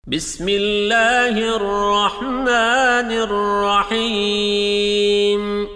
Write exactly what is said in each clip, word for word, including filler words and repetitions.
بسم الله الرحمن الرحيم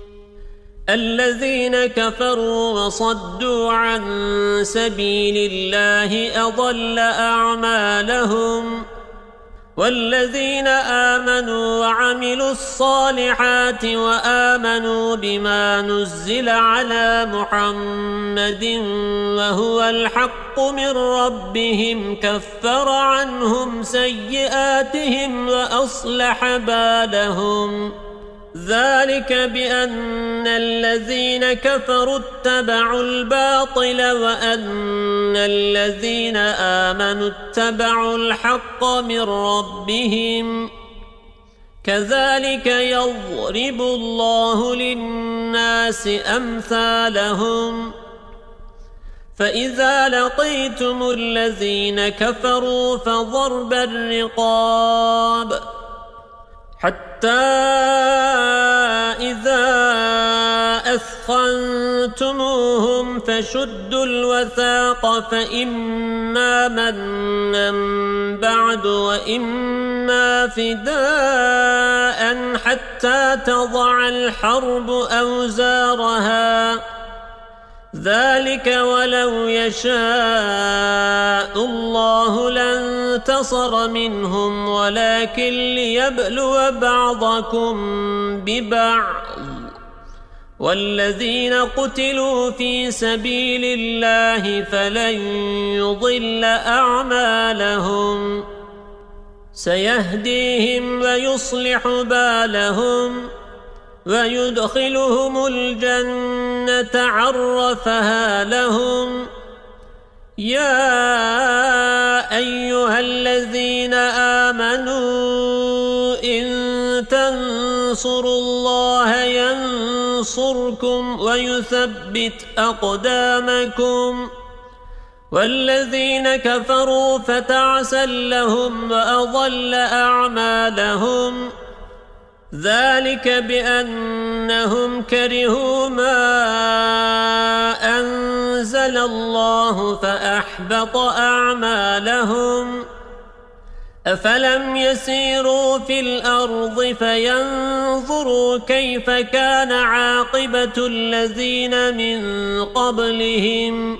الذين كفروا وصدوا عن سبيل الله أضل أعمالهم والذين آمنوا وعملوا الصالحات وآمنوا بما نزل على محمد وهو الحق من ربهم كفر عنهم سيئاتهم وأصلح بالهم ذلك بأن الذين كفروا اتبعوا الباطل وأن الذين آمنوا اتبعوا الحق من ربهم كذلك يضرب الله للناس أمثالهم فإذا لقيتم الذين كفروا فضرب الرقاب حتى إذا أثخنتموهم فشدوا الوثاق فإما منا بعد وإما فداء حتى تضع الحرب أوزارها ذلك ولو يشاء الله لانتصر منهم ولكن ليبلو بعضكم ببعض والذين قتلوا في سبيل الله فلن يضل أعمالهم سيهديهم ويصلح بالهم ويدخلهم الجنة عرفها لهم يا أيها الذين آمنوا إن تنصروا الله ينصركم ويثبت أقدامكم والذين كفروا فتعسا لهم وأضل أعمالهم ذلك بأنهم كرهوا ما أنزل الله فأحبط أعمالهم أفلم يسيروا في الأرض فينظروا كيف كان عاقبة الذين من قبلهم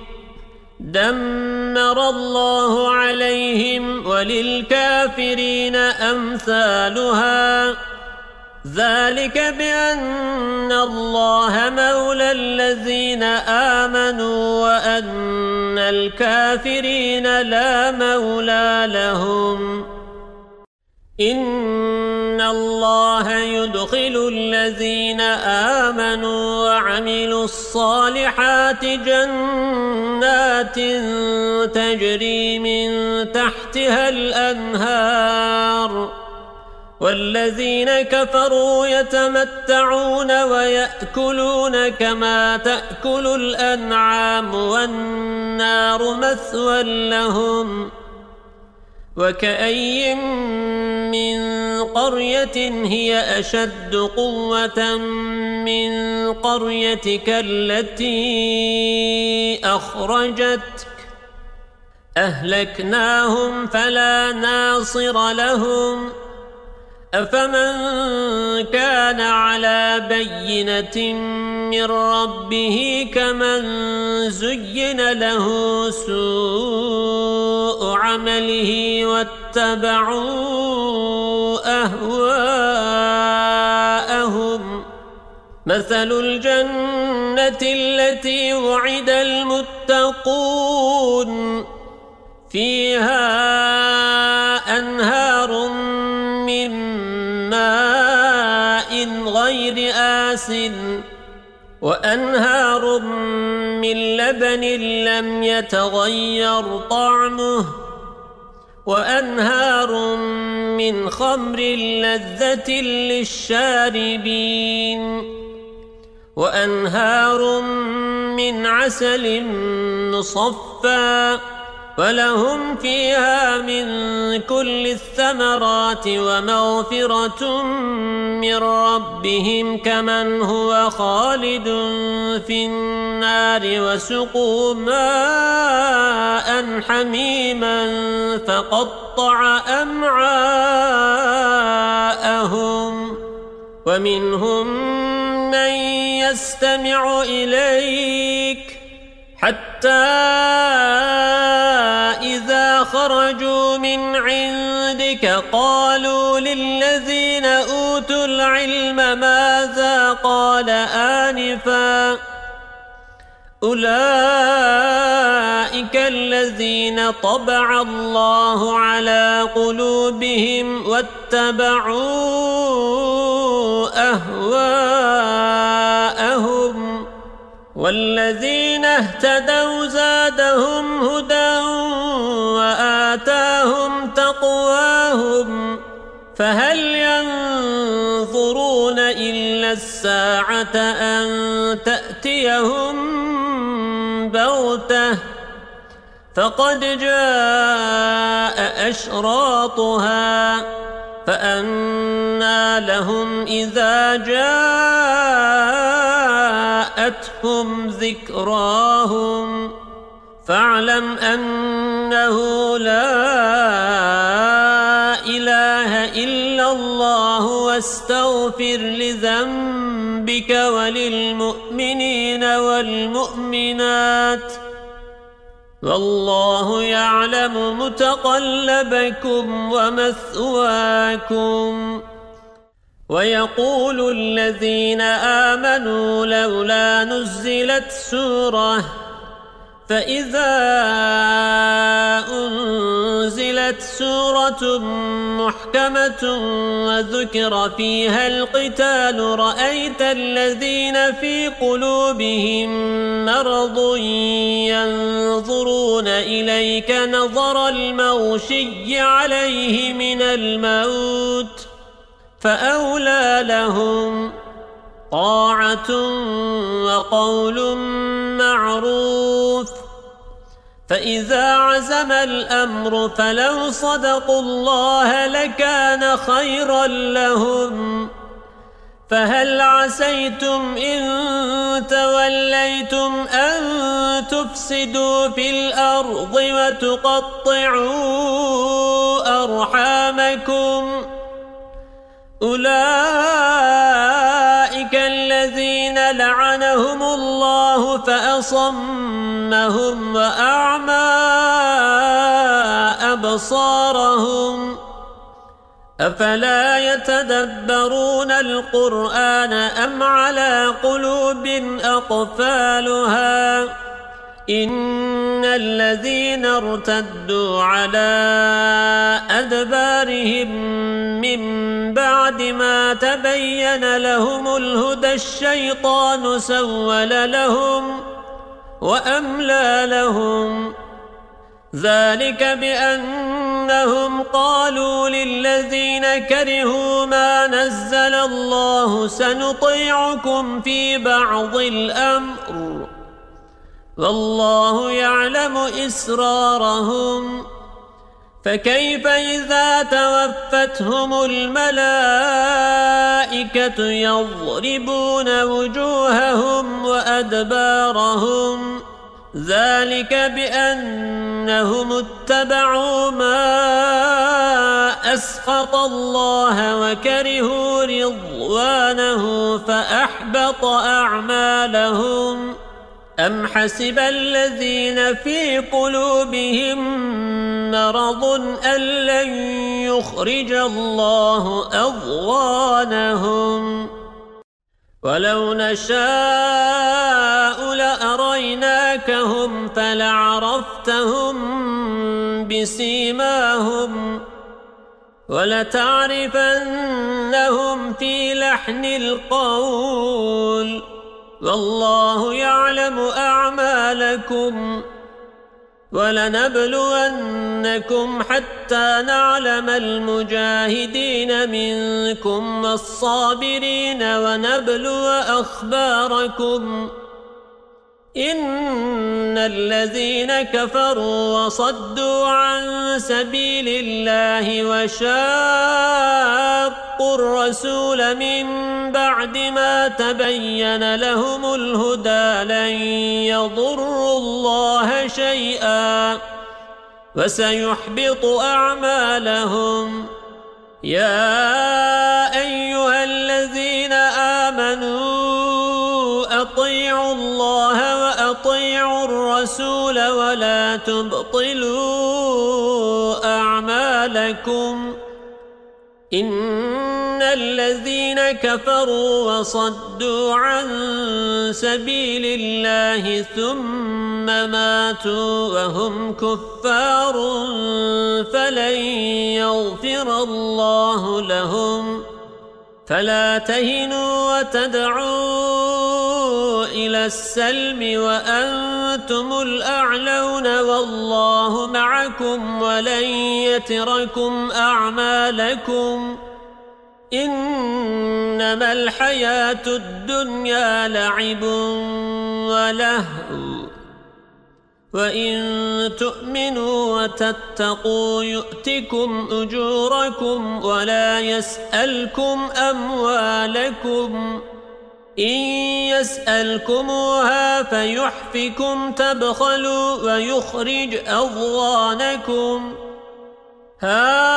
دمر الله عليهم وللكافرين أمثالها ذلك بأن الله مولى الذين آمنوا وأن الكافرين لا مولى لهم إن الله يدخل الذين آمنوا وعملوا الصالحات جنات تجري من تحتها الأنهار والذين كفروا يتمتعون ويأكلون كما تأكل الأنعام والنار مثوى لهم وكأي من قرية هي أشد قوة من قريتك التي أخرجتك أهلكناهم فلا ناصر لهم أفمن كان على بينة من ربه كمن زين له سوء عمله واتبعوا أهواءهم مثل الجنة التي وعد المتقون فيها أنهار من ماء غير آسن وأنهار من لبن لم يتغير طعمه وأنهار من خمر لذة للشاربين وأنهار من عسل مصفى ولهم فيها من كل الثمرات ومغفرة من ربهم كمن هو خالد في النار وسقوا ماء حميما فقطع أمعاءهم ومنهم من يستمع إليك حتى إذا خرجوا من عندك قالوا للذين أوتوا العلم ماذا قال آنفا أولئك الذين طبع الله على قلوبهم واتبعوا أهواءهم والذين اهتدوا زادهم هدى وآتاهم تقواهم فهل ينظرون إلا الساعة أن تأتيهم بغتة فقد جاء أشراطها فأنى لهم إذا جاءتهم ذكراهم فاعلم أنه لا إله إلا الله واستغفر لذنبك وللمؤمنين والمؤمنات والله يعلم متقلبكم ومثواكم ويقول الذين آمنوا لولا نزلت سورة فإذا أنزلت سورة محكمة وذكر فيها القتال رأيت الذين في قلوبهم مرض ينظرون إليك نظر المغشي عليه من الموت فأولى لهم طاعة وقول معروف فإذا عزم الأمر فلو صدقوا الله لكان خيرا لهم فهل عسيتم إن توليتم أن تفسدوا في الأرض وتقطعوا أرحامكم أولئك الذين لعنهم الله فأصمهم وأعمى أبصارهم أفلا يتدبرون القرآن أم على قلوب أقفالها إن الذين ارتدوا على أدبارهم من بعد ما تبين لهم الهدى الشيطان سول لهم وأملى لهم ذلك بأنهم قالوا للذين كرهوا ما نزل الله سنطيعكم في بعض الأمر والله يعلم إسرارهم فكيف إذا توفتهم الملائكة يضربون وجوههم وأدبارهم ذلك بأنهم اتبعوا ما أسخط الله وكرهوا رضوانه فأحبط أعمالهم أم حسب الذين في قلوبهم مرض أن لن يخرج الله أضغانهم ولو نشاء لأريناكهم فلعرفتهم بسيماهم ولتعرفنهم في لحن القول والله يعلم أعمالكم ولنبلونكم حتى نعلم المجاهدين منكم والصابرين ونبلو أخباركم إن الذين كفروا وصدوا عن سبيل الله وشاقوا الرسول من بعد ما تبين لهم الهدى لن يضروا الله شيئا وسيحبط أعمالهم. يا أيها الذين آمنوا أطيعوا الله وأطيعوا الرسول ولا تبطلوا أعمالكم. إن الذين كفروا وصدوا عن سبيل الله ثم ماتوا وهم كفار فلن يغفر الله لهم. فلا تهنوا وتدعوا إلى السلم وأنتم الأعلون والله معكم ولن يتركم أعمالكم. إنما الحياة الدنيا لعب ولهو وإن تؤمنوا وتتقوا يؤتكم أجوركم ولا يسألكم أموالكم. إن يسألكموها فيحفكم تبخلوا ويخرج أضغانكم. ها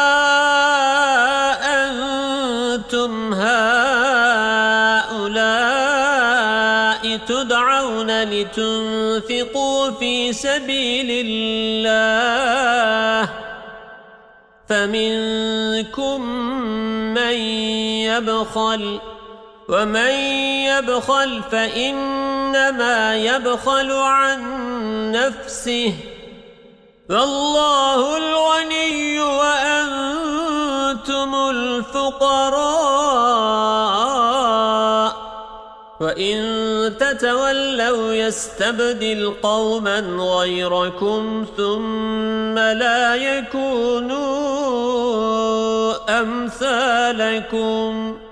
أنتم هؤلاء تدعون لتنفقوا في سبيل الله فمنكم من يبخل ومن يبخل فإنما يبخل عن نفسه والله الغني وأنتم الفقراء وإن تتولوا يستبدل قوما غيركم ثم لا يكونوا أمثالكم.